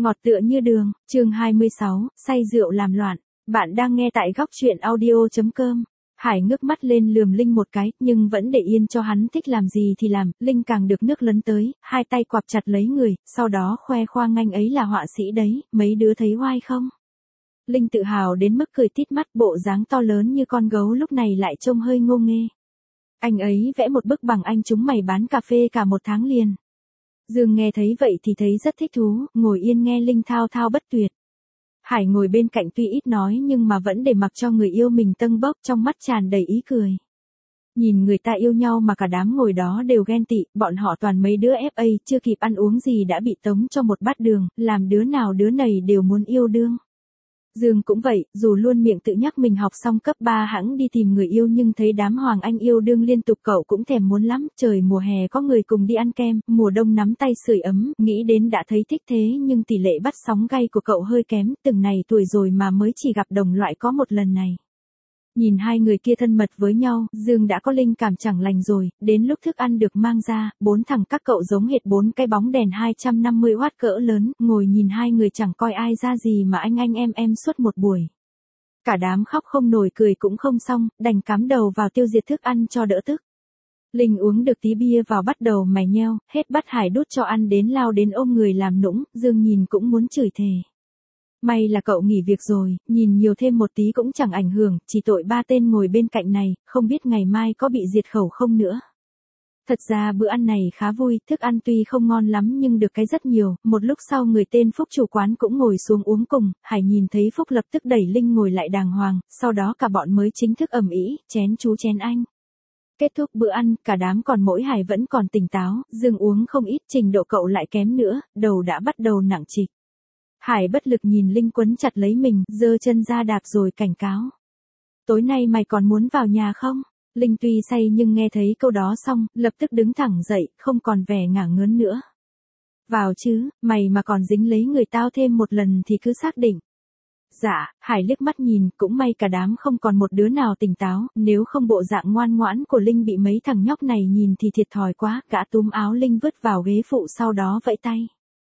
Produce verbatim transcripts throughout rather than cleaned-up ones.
Ngọt tựa như đường, chương hai mươi sáu, say rượu làm loạn. Bạn đang nghe tại góc truyện audio chấm com. Hải ngước mắt lên lườm Linh một cái, nhưng vẫn để yên cho hắn thích làm gì thì làm. Linh càng được nước lấn tới, hai tay quặp chặt lấy người, sau đó khoe khoang anh ấy là họa sĩ đấy, mấy đứa thấy oai không? Linh tự hào đến mức cười tít mắt, bộ dáng to lớn như con gấu lúc này lại trông hơi ngô nghê. Anh ấy vẽ một bức bằng anh chúng mày bán cà phê cả một tháng liền. Dương nghe thấy vậy thì thấy rất thích thú, ngồi yên nghe Linh thao thao bất tuyệt. Hải ngồi bên cạnh tuy ít nói nhưng mà vẫn để mặc cho người yêu mình tâng bốc, trong mắt tràn đầy ý cười. Nhìn người ta yêu nhau mà cả đám ngồi đó đều ghen tị, bọn họ toàn mấy đứa ép a chưa kịp ăn uống gì đã bị tống cho một bát đường, làm đứa nào đứa nấy đều muốn yêu đương. Dương cũng vậy, dù luôn miệng tự nhắc mình học xong cấp ba hẵng đi tìm người yêu nhưng thấy đám hoàng anh yêu đương liên tục cậu cũng thèm muốn lắm, trời mùa hè có người cùng đi ăn kem, mùa đông nắm tay sưởi ấm, nghĩ đến đã thấy thích thế nhưng tỷ lệ bắt sóng gay của cậu hơi kém, từng này tuổi rồi mà mới chỉ gặp đồng loại có một lần này. Nhìn hai người kia thân mật với nhau, Dương đã có linh cảm chẳng lành rồi, đến lúc thức ăn được mang ra, bốn thằng các cậu giống hệt bốn cái bóng đèn hai trăm năm mươi oát cỡ lớn, ngồi nhìn hai người chẳng coi ai ra gì mà anh anh em em suốt một buổi. Cả đám khóc không nổi cười cũng không xong, đành cắm đầu vào tiêu diệt thức ăn cho đỡ tức. Linh uống được tí bia vào bắt đầu mày nheo, hết bắt Hải đút cho ăn đến lao đến ôm người làm nũng, Dương nhìn cũng muốn chửi thề. May là cậu nghỉ việc rồi, nhìn nhiều thêm một tí cũng chẳng ảnh hưởng, chỉ tội ba tên ngồi bên cạnh này, không biết ngày mai có bị diệt khẩu không nữa. Thật ra bữa ăn này khá vui, thức ăn tuy không ngon lắm nhưng được cái rất nhiều, một lúc sau người tên Phúc chủ quán cũng ngồi xuống uống cùng, Hải nhìn thấy Phúc lập tức đẩy Linh ngồi lại đàng hoàng, sau đó cả bọn mới chính thức ầm ĩ, chén chú chén anh. Kết thúc bữa ăn, cả đám còn mỗi Hải vẫn còn tỉnh táo, Dương uống không ít, trình độ cậu lại kém nữa, đầu đã bắt đầu nặng trịch. Hải bất lực nhìn Linh quấn chặt lấy mình, giơ chân ra đạp rồi cảnh cáo. Tối nay mày còn muốn vào nhà không? Linh tuy say nhưng nghe thấy câu đó xong, lập tức đứng thẳng dậy, không còn vẻ ngả ngớn nữa. Vào chứ, mày mà còn dính lấy người tao thêm một lần thì cứ xác định. Dạ, Hải liếc mắt nhìn, cũng may cả đám không còn một đứa nào tỉnh táo, nếu không bộ dạng ngoan ngoãn của Linh bị mấy thằng nhóc này nhìn thì thiệt thòi quá, gã túm áo Linh vứt vào ghế phụ sau đó vẫy tay.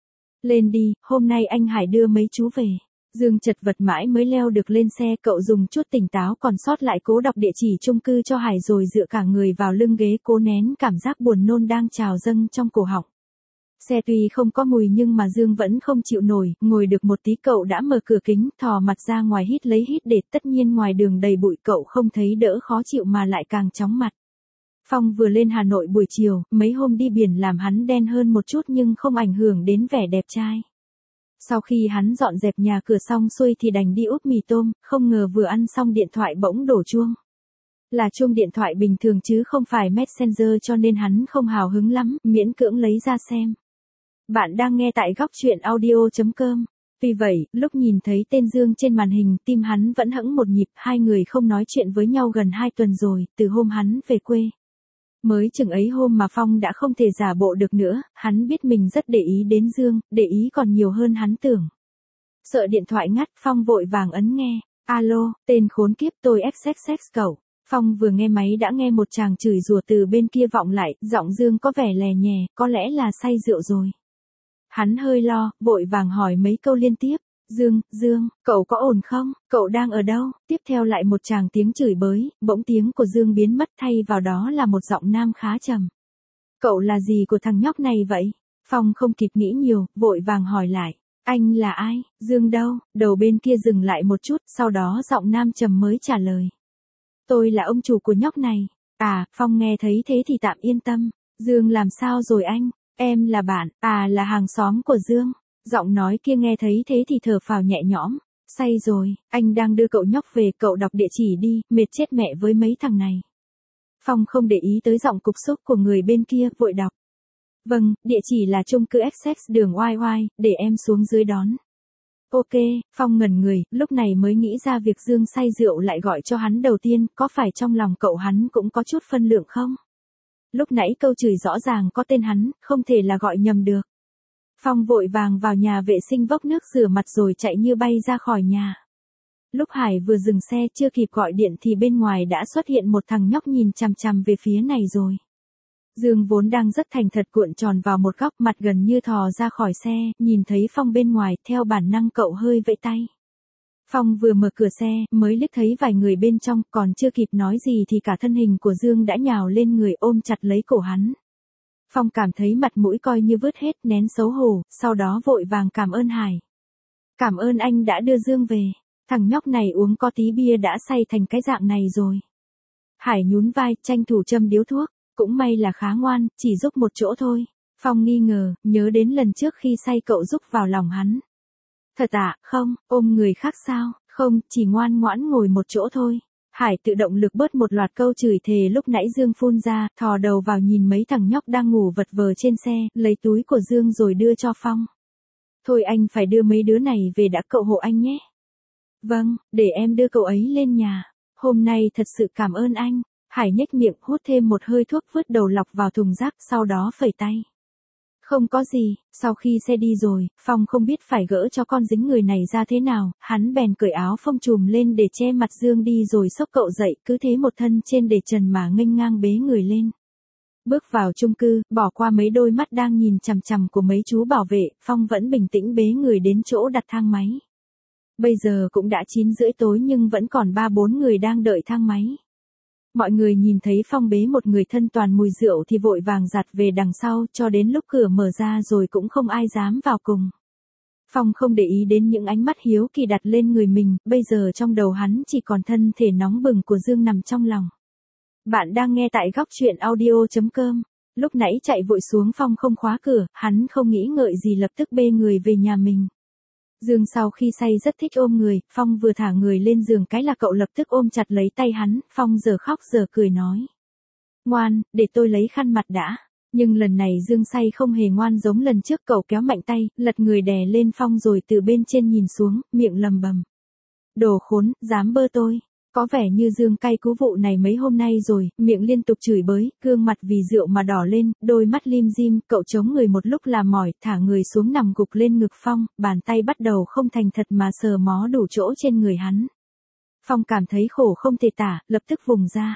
Lên đi, hôm nay anh Hải đưa mấy chú về. Dương chật vật mãi mới leo được lên xe, cậu dùng chút tỉnh táo còn sót lại cố đọc địa chỉ chung cư cho Hải rồi dựa cả người vào lưng ghế cố nén cảm giác buồn nôn đang trào dâng trong cổ họng. Xe tuy không có mùi nhưng mà Dương vẫn không chịu nổi, ngồi được một tí cậu đã mở cửa kính, thò mặt ra ngoài hít lấy hít để, tất nhiên ngoài đường đầy bụi cậu không thấy đỡ khó chịu mà lại càng chóng mặt. Phong vừa lên Hà Nội buổi chiều, mấy hôm đi biển làm hắn đen hơn một chút nhưng không ảnh hưởng đến vẻ đẹp trai. Sau khi hắn dọn dẹp nhà cửa xong xuôi thì đành đi úp mì tôm, không ngờ vừa ăn xong điện thoại bỗng đổ chuông. Là chuông điện thoại bình thường chứ không phải Messenger cho nên hắn không hào hứng lắm, miễn cưỡng lấy ra xem. Bạn đang nghe tại góc truyện audio chấm com. Vì vậy, lúc nhìn thấy tên Dương trên màn hình, tim hắn vẫn hững một nhịp, hai người không nói chuyện với nhau gần hai tuần rồi, từ hôm hắn về quê. Mới chừng ấy hôm mà Phong đã không thể giả bộ được nữa, hắn biết mình rất để ý đến Dương, để ý còn nhiều hơn hắn tưởng. Sợ điện thoại ngắt, Phong vội vàng ấn nghe. Alo, tên khốn kiếp, tôi ích ích ích cậu. Phong vừa nghe máy đã nghe một chàng chửi rủa từ bên kia vọng lại, giọng Dương có vẻ lè nhè, có lẽ là say rượu rồi. Hắn hơi lo, vội vàng hỏi mấy câu liên tiếp. Dương, Dương, cậu có ổn không? Cậu đang ở đâu? Tiếp theo lại một tràng tiếng chửi bới, bỗng tiếng của Dương biến mất thay vào đó là một giọng nam khá trầm. Cậu là gì của thằng nhóc này vậy? Phong không kịp nghĩ nhiều, vội vàng hỏi lại. Anh là ai? Dương đâu? Đầu bên kia dừng lại một chút, sau đó giọng nam trầm mới trả lời. Tôi là ông chủ của nhóc này. À, Phong nghe thấy thế thì tạm yên tâm. Dương làm sao rồi anh? Em là bạn, à là hàng xóm của Dương. Giọng nói kia nghe thấy thế thì thở phào nhẹ nhõm. Say rồi, anh đang đưa cậu nhóc về, cậu đọc địa chỉ đi, mệt chết mẹ với mấy thằng này. Phong không để ý tới giọng cục xúc của người bên kia, vội đọc. Vâng, địa chỉ là chung cư ích ích đường oai oai, để em xuống dưới đón. Ok, Phong ngẩn người, lúc này mới nghĩ ra việc Dương say rượu lại gọi cho hắn đầu tiên, có phải trong lòng cậu hắn cũng có chút phân lượng không? Lúc nãy câu chửi rõ ràng có tên hắn, không thể là gọi nhầm được. Phong vội vàng vào nhà vệ sinh vốc nước rửa mặt rồi chạy như bay ra khỏi nhà. Lúc Hải vừa dừng xe chưa kịp gọi điện thì bên ngoài đã xuất hiện một thằng nhóc nhìn chằm chằm về phía này rồi. Dương vốn đang rất thành thật cuộn tròn vào một góc, mặt gần như thò ra khỏi xe, nhìn thấy Phong bên ngoài, theo bản năng cậu hơi vẫy tay. Phong vừa mở cửa xe, mới liếc thấy vài người bên trong, còn chưa kịp nói gì thì cả thân hình của Dương đã nhào lên người ôm chặt lấy cổ hắn. Phong cảm thấy mặt mũi coi như vứt hết, nén xấu hổ, sau đó vội vàng cảm ơn Hải. Cảm ơn anh đã đưa Dương về, thằng nhóc này uống có tí bia đã say thành cái dạng này rồi. Hải nhún vai, tranh thủ châm điếu thuốc, cũng may là khá ngoan, chỉ giúp một chỗ thôi. Phong nghi ngờ, nhớ đến lần trước khi say cậu giúp vào lòng hắn. Thật ạ, à, không, ôm người khác sao, không, chỉ ngoan ngoãn ngồi một chỗ thôi. Hải tự động lực bớt một loạt câu chửi thề lúc nãy Dương phun ra, thò đầu vào nhìn mấy thằng nhóc đang ngủ vật vờ trên xe, lấy túi của Dương rồi đưa cho Phong. Thôi anh phải đưa mấy đứa này về đã, cậu hộ anh nhé. Vâng, để em đưa cậu ấy lên nhà. Hôm nay thật sự cảm ơn anh. Hải nhếch miệng hút thêm một hơi thuốc vứt đầu lọc vào thùng rác, sau đó phẩy tay. Không có gì, sau khi xe đi rồi, Phong không biết phải gỡ cho con dính người này ra thế nào, hắn bèn cởi áo phông trùm lên để che mặt Dương đi rồi xốc cậu dậy, cứ thế một thân trên để trần mà nghênh ngang bế người lên. Bước vào chung cư, bỏ qua mấy đôi mắt đang nhìn chằm chằm của mấy chú bảo vệ, Phong vẫn bình tĩnh bế người đến chỗ đặt thang máy. Bây giờ cũng đã chín rưỡi tối nhưng vẫn còn ba bốn người đang đợi thang máy. Mọi người nhìn thấy Phong bế một người thân toàn mùi rượu thì vội vàng giặt về đằng sau, cho đến lúc cửa mở ra rồi cũng không ai dám vào cùng. Phong không để ý đến những ánh mắt hiếu kỳ đặt lên người mình, bây giờ trong đầu hắn chỉ còn thân thể nóng bừng của Dương nằm trong lòng. Bạn đang nghe tại góc truyện audio chấm com. Lúc nãy chạy vội xuống, Phong không khóa cửa, hắn không nghĩ ngợi gì lập tức bê người về nhà mình. Dương sau khi say rất thích ôm người, Phong vừa thả người lên giường cái là cậu lập tức ôm chặt lấy tay hắn, Phong giờ khóc giờ cười nói. Ngoan, để tôi lấy khăn mặt đã. Nhưng lần này Dương say không hề ngoan giống lần trước, cậu kéo mạnh tay, lật người đè lên Phong rồi từ bên trên nhìn xuống, miệng lầm bầm. Đồ khốn, dám bơ tôi. Có vẻ như Dương cay cú vụ này mấy hôm nay rồi, miệng liên tục chửi bới, gương mặt vì rượu mà đỏ lên, đôi mắt lim dim, cậu chống người một lúc là mỏi, thả người xuống nằm gục lên ngực Phong, bàn tay bắt đầu không thành thật mà sờ mó đủ chỗ trên người hắn. Phong cảm thấy khổ không thể tả, lập tức vùng ra.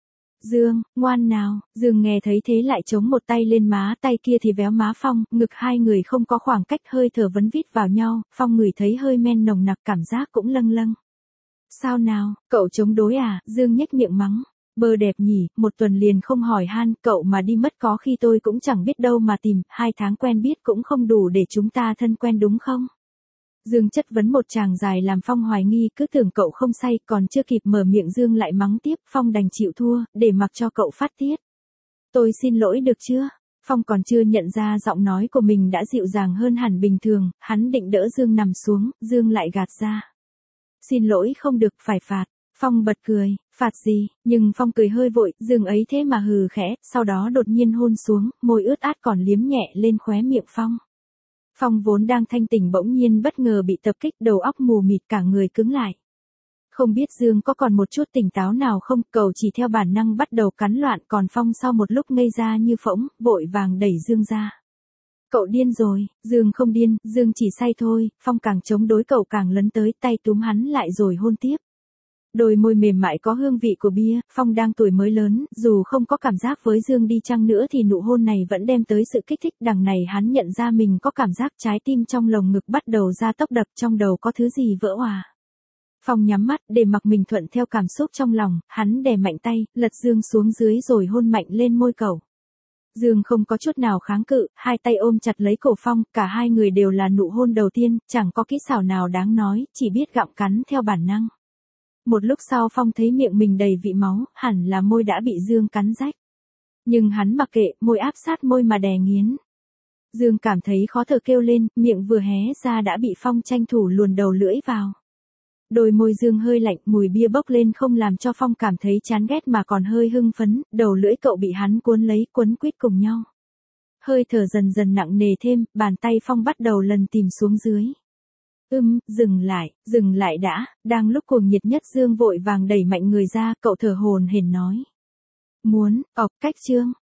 Dương, ngoan nào, Dương nghe thấy thế lại chống một tay lên má, tay kia thì véo má Phong, ngực hai người không có khoảng cách, hơi thở vấn vít vào nhau, Phong ngửi thấy hơi men nồng nặc, cảm giác cũng lâng lâng. Sao nào, cậu chống đối à, Dương nhếch miệng mắng. Bơ đẹp nhỉ, một tuần liền không hỏi han, cậu mà đi mất có khi tôi cũng chẳng biết đâu mà tìm, hai tháng quen biết cũng không đủ để chúng ta thân quen đúng không? Dương chất vấn một tràng dài làm Phong hoài nghi, cứ tưởng cậu không say, còn chưa kịp mở miệng Dương lại mắng tiếp, Phong đành chịu thua, để mặc cho cậu phát tiết. Tôi xin lỗi được chưa? Phong còn chưa nhận ra giọng nói của mình đã dịu dàng hơn hẳn bình thường, hắn định đỡ Dương nằm xuống, Dương lại gạt ra. Xin lỗi không được, phải phạt. Phong bật cười, phạt gì, nhưng Phong cười hơi vội, Dương ấy thế mà hừ khẽ, sau đó đột nhiên hôn xuống, môi ướt át còn liếm nhẹ lên khóe miệng Phong. Phong vốn đang thanh tỉnh bỗng nhiên bất ngờ bị tập kích, đầu óc mù mịt, cả người cứng lại. Không biết Dương có còn một chút tỉnh táo nào không, cậu chỉ theo bản năng bắt đầu cắn loạn, còn Phong sau một lúc ngây ra như phỗng, vội vàng đẩy Dương ra. Cậu điên rồi, Dương không điên, Dương chỉ say thôi, Phong càng chống đối cậu càng lấn tới, tay túm hắn lại rồi hôn tiếp. Đôi môi mềm mại có hương vị của bia, Phong đang tuổi mới lớn, dù không có cảm giác với Dương đi chăng nữa thì nụ hôn này vẫn đem tới sự kích thích, đằng này hắn nhận ra mình có cảm giác trái tim trong lồng ngực bắt đầu ra tốc đập, trong đầu có thứ gì vỡ òa. Phong nhắm mắt, để mặc mình thuận theo cảm xúc trong lòng, hắn đè mạnh tay, lật Dương xuống dưới rồi hôn mạnh lên môi cậu. Dương không có chút nào kháng cự, hai tay ôm chặt lấy cổ Phong, cả hai người đều là nụ hôn đầu tiên, chẳng có kỹ xảo nào đáng nói, chỉ biết gặm cắn theo bản năng. Một lúc sau Phong thấy miệng mình đầy vị máu, hẳn là môi đã bị Dương cắn rách. Nhưng hắn mặc kệ, môi áp sát môi mà đè nghiến. Dương cảm thấy khó thở kêu lên, miệng vừa hé ra đã bị Phong tranh thủ luồn đầu lưỡi vào. Đôi môi Dương hơi lạnh, mùi bia bốc lên không làm cho Phong cảm thấy chán ghét mà còn hơi hưng phấn, đầu lưỡi cậu bị hắn cuốn lấy, quấn quýt cùng nhau. Hơi thở dần dần nặng nề thêm, bàn tay Phong bắt đầu lần tìm xuống dưới. Ưm, dừng lại, dừng lại đã, đang lúc cuồng nhiệt nhất Dương vội vàng đẩy mạnh người ra, cậu thở hổn hển nói. Muốn, ọc cách Trương,